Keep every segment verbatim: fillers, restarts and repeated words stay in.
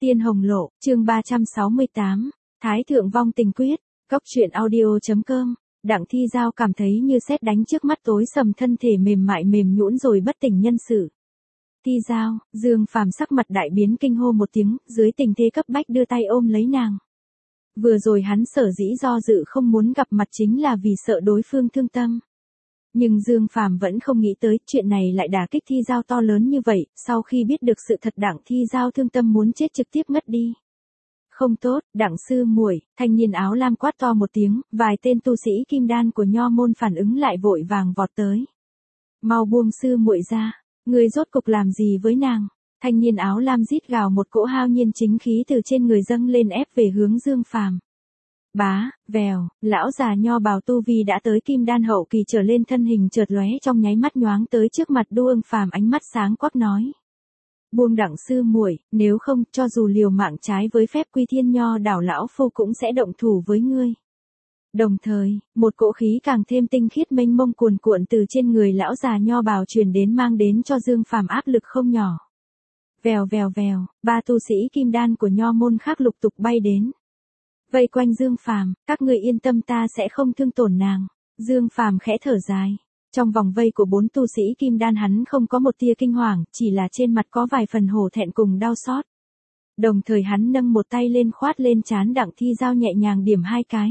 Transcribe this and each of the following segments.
Tiên Hồng Lộ, chương ba trăm sáu mươi tám, Thái Thượng Vong Tình Quyết, Cốc truyện audio.com, Đặng Thi Giao cảm thấy như sét đánh trước mắt tối sầm thân thể mềm mại mềm nhũn rồi bất tỉnh nhân sự. Thi Giao, Dương Phàm sắc mặt đại biến kinh hô một tiếng, dưới tình thế cấp bách đưa tay ôm lấy nàng. Vừa rồi hắn sở dĩ do dự không muốn gặp mặt chính là vì sợ đối phương thương tâm. Nhưng Dương Phàm vẫn không nghĩ tới chuyện này lại đả kích Thi Giao to lớn như vậy, sau khi biết được sự thật Đặng Thi Giao thương tâm muốn chết trực tiếp ngất đi. Không tốt, Đặng sư muội, thanh niên áo lam quát to một tiếng, vài tên tu sĩ kim đan của nho môn phản ứng lại vội vàng vọt tới. Mau buông sư muội ra, người rốt cục làm gì với nàng? Thanh niên áo lam rít gào một cỗ hao nhiên chính khí từ trên người dâng lên ép về hướng Dương Phàm. Bá, vèo, lão già nho bào tu vi đã tới kim đan hậu kỳ trở lên thân hình chợt lóe trong nháy mắt nhoáng tới trước mặt Đu Ưng Phàm ánh mắt sáng quắc nói. Buông Đặng sư muội, nếu không cho dù liều mạng trái với phép quy thiên nho đảo lão phu cũng sẽ động thủ với ngươi. Đồng thời, một cỗ khí càng thêm tinh khiết mênh mông cuồn cuộn từ trên người lão già nho bào truyền đến mang đến cho Dương Phàm áp lực không nhỏ. Vèo vèo vèo, ba tu sĩ kim đan của nho môn khác lục tục bay đến. Vây quanh Dương Phàm, các ngươi yên tâm ta sẽ không thương tổn nàng. Dương Phàm khẽ thở dài. Trong vòng vây của bốn tu sĩ kim đan hắn không có một tia kinh hoàng, chỉ là trên mặt có vài phần hổ thẹn cùng đau xót. Đồng thời hắn nâng một tay lên khoát lên trán Đặng Thi Giao nhẹ nhàng điểm hai cái.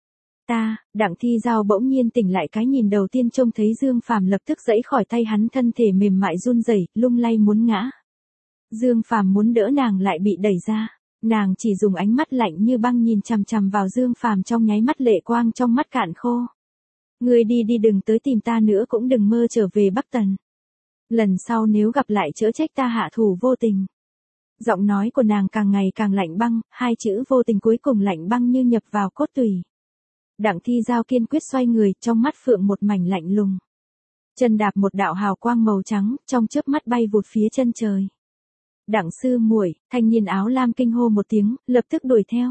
Ta, Đặng Thi Giao bỗng nhiên tỉnh lại cái nhìn đầu tiên trông thấy Dương Phàm lập tức giãy khỏi tay hắn thân thể mềm mại run rẩy, lung lay muốn ngã. Dương Phàm muốn đỡ nàng lại bị đẩy ra. Nàng chỉ dùng ánh mắt lạnh như băng nhìn chằm chằm vào Dương Phàm trong nháy mắt lệ quang trong mắt cạn khô. Ngươi đi đi đừng tới tìm ta nữa cũng đừng mơ trở về Bắc Tần. Lần sau nếu gặp lại chớ trách ta hạ thủ vô tình. Giọng nói của nàng càng ngày càng lạnh băng, hai chữ vô tình cuối cùng lạnh băng như nhập vào cốt tủy. Đặng Thi Giao kiên quyết xoay người, trong mắt phượng một mảnh lạnh lùng. Chân đạp một đạo hào quang màu trắng, trong chớp mắt bay vụt phía chân trời. Đặng sư muội, thanh niên áo lam kinh hô một tiếng, lập tức đuổi theo.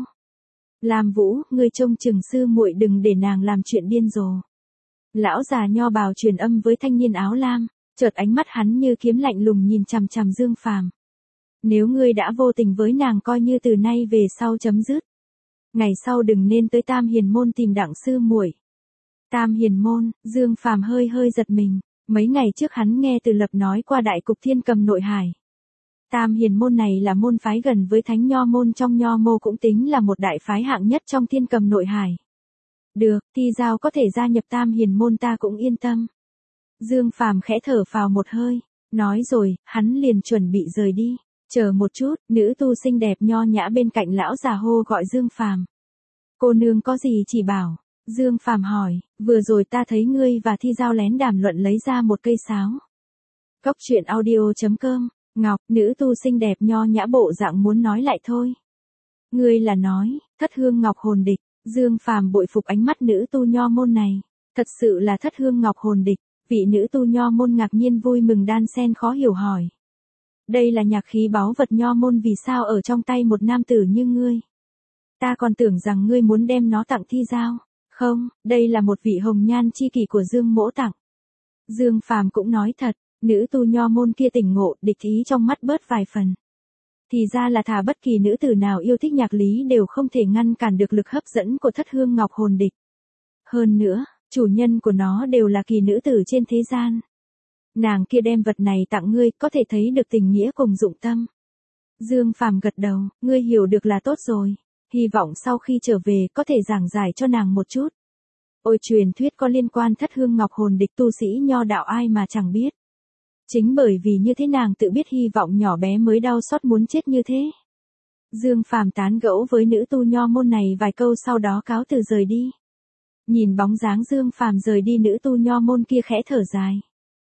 Lam Vũ, ngươi trông chừng sư muội đừng để nàng làm chuyện điên rồ. Lão già nho bào truyền âm với thanh niên áo lam, chợt ánh mắt hắn như kiếm lạnh lùng nhìn chằm chằm Dương Phàm. Nếu ngươi đã vô tình với nàng coi như từ nay về sau chấm dứt. Ngày sau đừng nên tới Tam Hiền môn tìm Đặng sư muội. Tam Hiền môn, Dương Phàm hơi hơi giật mình, mấy ngày trước hắn nghe Từ Lập nói qua đại cục Thiên Cầm nội hải. Tam Hiền môn này là môn phái gần với Thánh Nho môn trong Nho mô cũng tính là một đại phái hạng nhất trong Thiên Cầm nội hải. Được, Thi Giao có thể gia nhập Tam Hiền môn ta cũng yên tâm. Dương Phàm khẽ thở phào một hơi, nói rồi, hắn liền chuẩn bị rời đi. Chờ một chút, nữ tu xinh đẹp nho nhã bên cạnh lão già hô gọi Dương Phàm. Cô nương có gì chỉ bảo? Dương Phàm hỏi, vừa rồi ta thấy ngươi và Thi Giao lén đàm luận lấy ra một cây sáo. Cốc truyện audio.com, Ngọc, nữ tu xinh đẹp nho nhã bộ dạng muốn nói lại thôi. Ngươi là nói, Thất Hương Ngọc hồn địch. Dương Phàm bội phục ánh mắt nữ tu nho môn này, thật sự là Thất Hương Ngọc hồn địch. Vị nữ tu nho môn ngạc nhiên vui mừng đan sen khó hiểu hỏi. Đây là nhạc khí báu vật nho môn vì sao ở trong tay một nam tử như ngươi? Ta còn tưởng rằng ngươi muốn đem nó tặng Thi Giao. Không, đây là một vị hồng nhan chi kỷ của Dương mỗ tặng. Dương Phàm cũng nói thật, nữ tu nho môn kia tỉnh ngộ, địch ý trong mắt bớt vài phần. Thì ra là thà bất kỳ nữ tử nào yêu thích nhạc lý đều không thể ngăn cản được lực hấp dẫn của Thất Hương Ngọc hồn địch. Hơn nữa, chủ nhân của nó đều là kỳ nữ tử trên thế gian. Nàng kia đem vật này tặng ngươi, có thể thấy được tình nghĩa cùng dụng tâm. Dương Phàm gật đầu, ngươi hiểu được là tốt rồi. Hy vọng sau khi trở về có thể giảng giải cho nàng một chút. Ôi truyền thuyết có liên quan Thất Hương Ngọc hồn địch tu sĩ nho đạo ai mà chẳng biết. Chính bởi vì như thế nàng tự biết hy vọng nhỏ bé mới đau xót muốn chết như thế. Dương Phàm tán gẫu với nữ tu nho môn này vài câu sau đó cáo từ rời đi. Nhìn bóng dáng Dương Phàm rời đi nữ tu nho môn kia khẽ thở dài.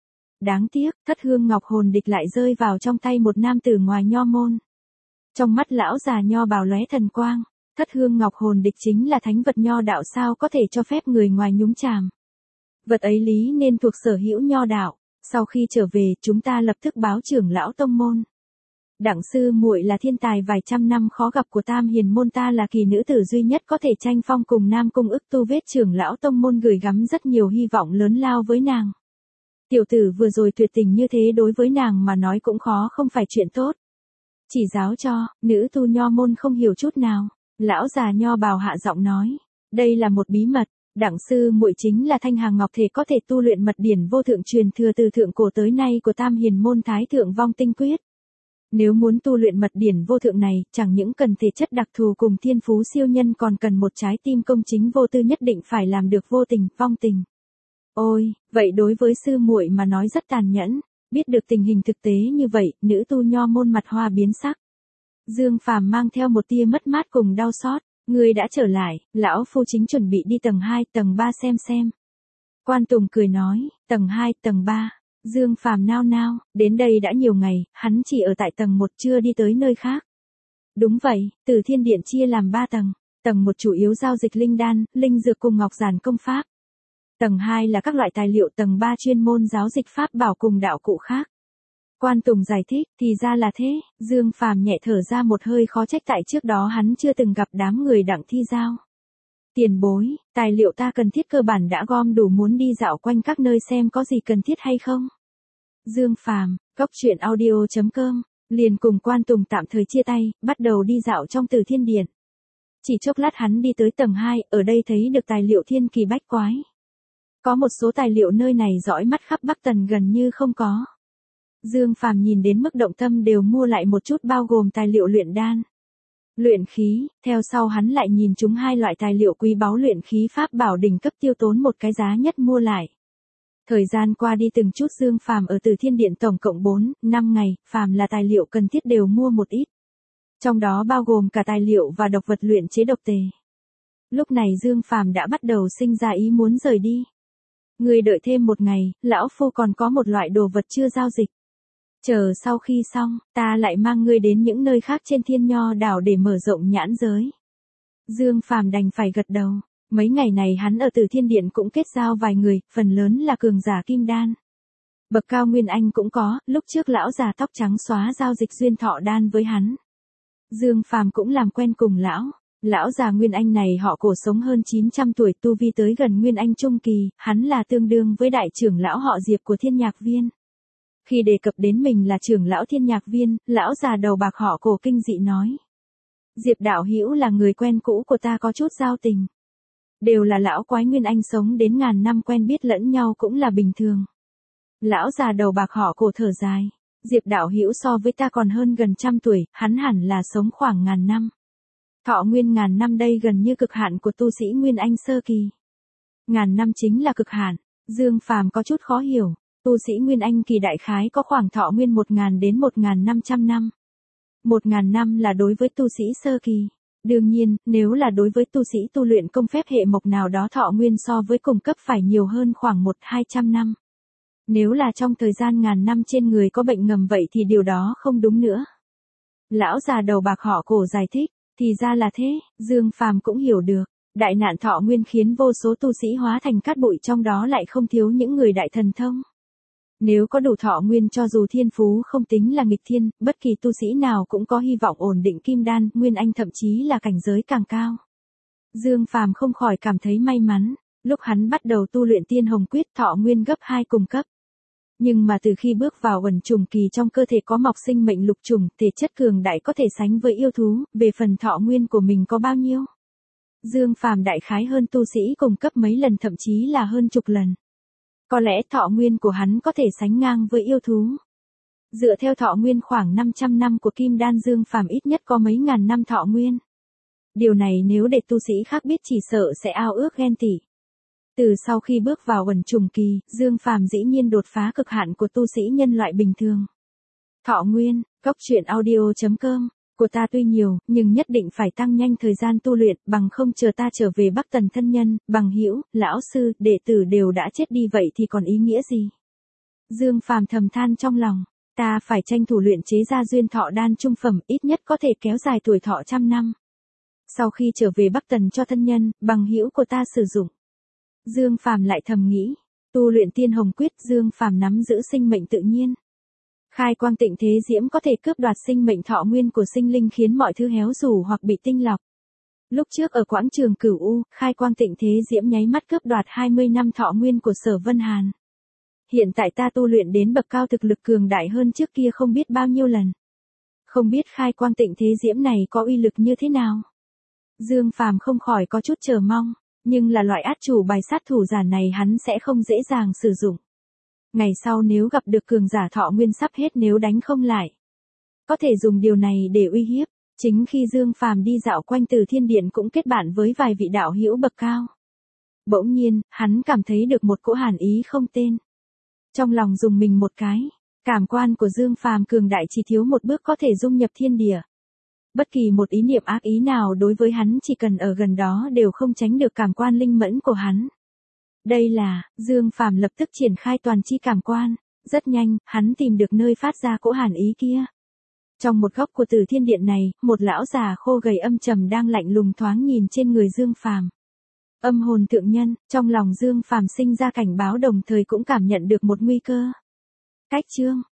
Đáng tiếc, Thất Hương Ngọc hồn địch lại rơi vào trong tay một nam tử ngoài nho môn. Trong mắt lão già nho bào lóe thần quang, Thất Hương Ngọc hồn địch chính là thánh vật nho đạo sao có thể cho phép người ngoài nhúng chàm. Vật ấy lý nên thuộc sở hữu nho đạo. Sau khi trở về, chúng ta lập tức báo trưởng lão tông môn. Đặng sư muội là thiên tài vài trăm năm khó gặp của Tam Hiền môn, ta là kỳ nữ tử duy nhất có thể tranh phong cùng Nam Cung ức tu vết trưởng lão tông môn gửi gắm rất nhiều hy vọng lớn lao với nàng. Tiểu tử vừa rồi tuyệt tình như thế đối với nàng mà nói cũng khó không phải chuyện tốt. Chỉ giáo cho, nữ tu nho môn không hiểu chút nào. Lão già nho bào hạ giọng nói. Đây là một bí mật. Đặng sư muội chính là thanh hàng ngọc thể có thể tu luyện mật điển vô thượng truyền thừa từ thượng cổ tới nay của tam hiền môn thái thượng vong tinh quyết. Nếu muốn tu luyện mật điển vô thượng này, chẳng những cần thể chất đặc thù cùng thiên phú siêu nhân còn cần một trái tim công chính vô tư nhất định phải làm được vô tình, vong tình. Ôi, vậy đối với sư muội mà nói rất tàn nhẫn, biết được tình hình thực tế như vậy, nữ tu nho môn mặt hoa biến sắc. Dương Phàm mang theo một tia mất mát cùng đau xót, ngươi đã trở lại, lão phu chính chuẩn bị đi tầng hai, tầng ba xem xem. Quan Tùng cười nói, tầng hai, tầng ba. Dương Phàm nao nao, đến đây đã nhiều ngày, hắn chỉ ở tại tầng một chưa đi tới nơi khác. Đúng vậy, Tử Thiên Điện chia làm ba tầng, tầng một chủ yếu giao dịch linh đan, linh dược cùng ngọc giản công pháp. Tầng hai là các loại tài liệu, tầng ba chuyên môn giáo dịch pháp bảo cùng đạo cụ khác. Quan Tùng giải thích, thì ra là thế, Dương Phàm nhẹ thở ra một hơi khó trách tại trước đó hắn chưa từng gặp đám người Đặng Thi Giao. Tiền bối, tài liệu ta cần thiết cơ bản đã gom đủ, muốn đi dạo quanh các nơi xem có gì cần thiết hay không. Dương Phàm, cốc truyện audio chấm com, liền cùng Quan Tùng tạm thời chia tay, bắt đầu đi dạo trong Tử Thiên Điện. Chỉ chốc lát hắn đi tới tầng hai, ở đây thấy được tài liệu thiên kỳ bách quái. Có một số tài liệu nơi này dõi mắt khắp Bắc Tần gần như không có. Dương Phàm nhìn đến mức động tâm đều mua lại một chút, bao gồm tài liệu luyện đan, luyện khí, theo sau hắn lại nhìn chúng hai loại tài liệu quý báu luyện khí pháp bảo đỉnh cấp tiêu tốn một cái giá nhất mua lại. Thời gian qua đi từng chút, Dương Phàm ở Tử Thiên Điện tổng cộng bốn, năm ngày, phàm là tài liệu cần thiết đều mua một ít. Trong đó bao gồm cả tài liệu và độc vật luyện chế độc tề. Lúc này Dương Phàm đã bắt đầu sinh ra ý muốn rời đi. Ngươi đợi thêm một ngày, lão phu còn có một loại đồ vật chưa giao dịch. Chờ sau khi xong, ta lại mang ngươi đến những nơi khác trên Thiên Nho đảo để mở rộng nhãn giới. Dương Phàm đành phải gật đầu. Mấy ngày này hắn ở Tử Thiên Điện cũng kết giao vài người, phần lớn là cường giả kim đan. Bậc cao Nguyên Anh cũng có, lúc trước lão già tóc trắng xóa giao dịch duyên thọ đan với hắn. Dương Phàm cũng làm quen cùng lão. Lão già Nguyên Anh này họ Cổ, sống hơn chín trăm tuổi, tu vi tới gần Nguyên Anh trung kỳ, hắn là tương đương với đại trưởng lão họ Diệp của Thiên Nhạc Viên. Khi đề cập đến mình là trưởng lão Thiên Nhạc Viên, lão già đầu bạc họ Cổ kinh dị nói. Diệp đạo hữu là người quen cũ của ta, có chút giao tình. Đều là lão quái Nguyên Anh, sống đến ngàn năm, quen biết lẫn nhau cũng là bình thường. Lão già đầu bạc họ Cổ thở dài. Diệp đạo hữu so với ta còn hơn gần trăm tuổi, hắn hẳn là sống khoảng ngàn năm. Thọ nguyên ngàn năm đây gần như cực hạn của tu sĩ Nguyên Anh sơ kỳ. Ngàn năm chính là cực hạn. Dương Phàm có chút khó hiểu. Tu sĩ Nguyên Anh kỳ đại khái có khoảng thọ nguyên một nghìn đến một nghìn năm trăm năm. Một nghìn năm là đối với tu sĩ sơ kỳ. Đương nhiên, nếu là đối với tu sĩ tu luyện công phép hệ mộc nào đó, thọ nguyên so với cùng cấp phải nhiều hơn khoảng một đến hai trăm năm. Nếu là trong thời gian ngàn năm trên người có bệnh ngầm vậy thì điều đó không đúng nữa. Lão già đầu bạc họ Cổ giải thích, thì ra là thế, Dương Phàm cũng hiểu được. Đại nạn thọ nguyên khiến vô số tu sĩ hóa thành cát bụi, trong đó lại không thiếu những người đại thần thông. Nếu có đủ thọ nguyên, cho dù thiên phú không tính là nghịch thiên, bất kỳ tu sĩ nào cũng có hy vọng ổn định kim đan, Nguyên Anh, thậm chí là cảnh giới càng cao. Dương Phàm không khỏi cảm thấy may mắn, lúc hắn bắt đầu tu luyện Tiên Hồng Quyết, thọ nguyên gấp hai cùng cấp. Nhưng mà từ khi bước vào uẩn trùng kỳ, trong cơ thể có mọc sinh mệnh lục trùng, thể chất cường đại có thể sánh với yêu thú, về phần thọ nguyên của mình có bao nhiêu? Dương Phàm đại khái hơn tu sĩ cùng cấp mấy lần, thậm chí là hơn chục lần. Có lẽ thọ nguyên của hắn có thể sánh ngang với yêu thú. Dựa theo thọ nguyên khoảng năm trăm năm của kim đan, Dương Phàm ít nhất có mấy ngàn năm thọ nguyên. Điều này nếu để tu sĩ khác biết chỉ sợ sẽ ao ước ghen tị. Từ sau khi bước vào uẩn trùng kỳ, Dương Phàm dĩ nhiên đột phá cực hạn của tu sĩ nhân loại bình thường. Thọ nguyên, cốc truyện audio chấm com, của ta tuy nhiều, nhưng nhất định phải tăng nhanh thời gian tu luyện, bằng không chờ ta trở về Bắc Tần, thân nhân, bằng hữu, lão sư, đệ tử đều đã chết đi vậy thì còn ý nghĩa gì? Dương Phàm thầm than trong lòng, ta phải tranh thủ luyện chế ra duyên thọ đan trung phẩm, ít nhất có thể kéo dài tuổi thọ trăm năm. Sau khi trở về Bắc Tần cho thân nhân, bằng hữu của ta sử dụng. Dương Phàm lại thầm nghĩ, tu luyện Tiên Hồng Quyết, Dương Phàm nắm giữ sinh mệnh tự nhiên. Khai quang tịnh thế diễm có thể cướp đoạt sinh mệnh thọ nguyên của sinh linh, khiến mọi thứ héo rũ hoặc bị tinh lọc. Lúc trước ở quảng trường Cửu U, khai quang tịnh thế diễm nháy mắt cướp đoạt hai mươi năm thọ nguyên của Sở Vân Hàn. Hiện tại ta tu luyện đến bậc cao, thực lực cường đại hơn trước kia không biết bao nhiêu lần. Không biết khai quang tịnh thế diễm này có uy lực như thế nào? Dương Phàm không khỏi có chút chờ mong, nhưng là loại át chủ bài sát thủ giả này hắn sẽ không dễ dàng sử dụng. Ngày sau nếu gặp được cường giả thọ nguyên sắp hết nếu đánh không lại, có thể dùng điều này để uy hiếp. Chính khi Dương Phàm đi dạo quanh Từ Thiên Điện cũng kết bạn với vài vị đạo hữu bậc cao. Bỗng nhiên, hắn cảm thấy được một cỗ hàn ý không tên. Trong lòng rùng mình một cái, cảm quan của Dương Phàm cường đại chỉ thiếu một bước có thể dung nhập thiên địa. Bất kỳ một ý niệm ác ý nào đối với hắn chỉ cần ở gần đó đều không tránh được cảm quan linh mẫn của hắn. Đây là, Dương Phàm lập tức triển khai toàn chi cảm quan, rất nhanh, hắn tìm được nơi phát ra cỗ hàn ý kia. Trong một góc của Từ Thiên Điện này, một lão già khô gầy âm trầm đang lạnh lùng thoáng nhìn trên người Dương Phàm. Âm hồn thượng nhân, trong lòng Dương Phàm sinh ra cảnh báo đồng thời cũng cảm nhận được một nguy cơ. Cách chương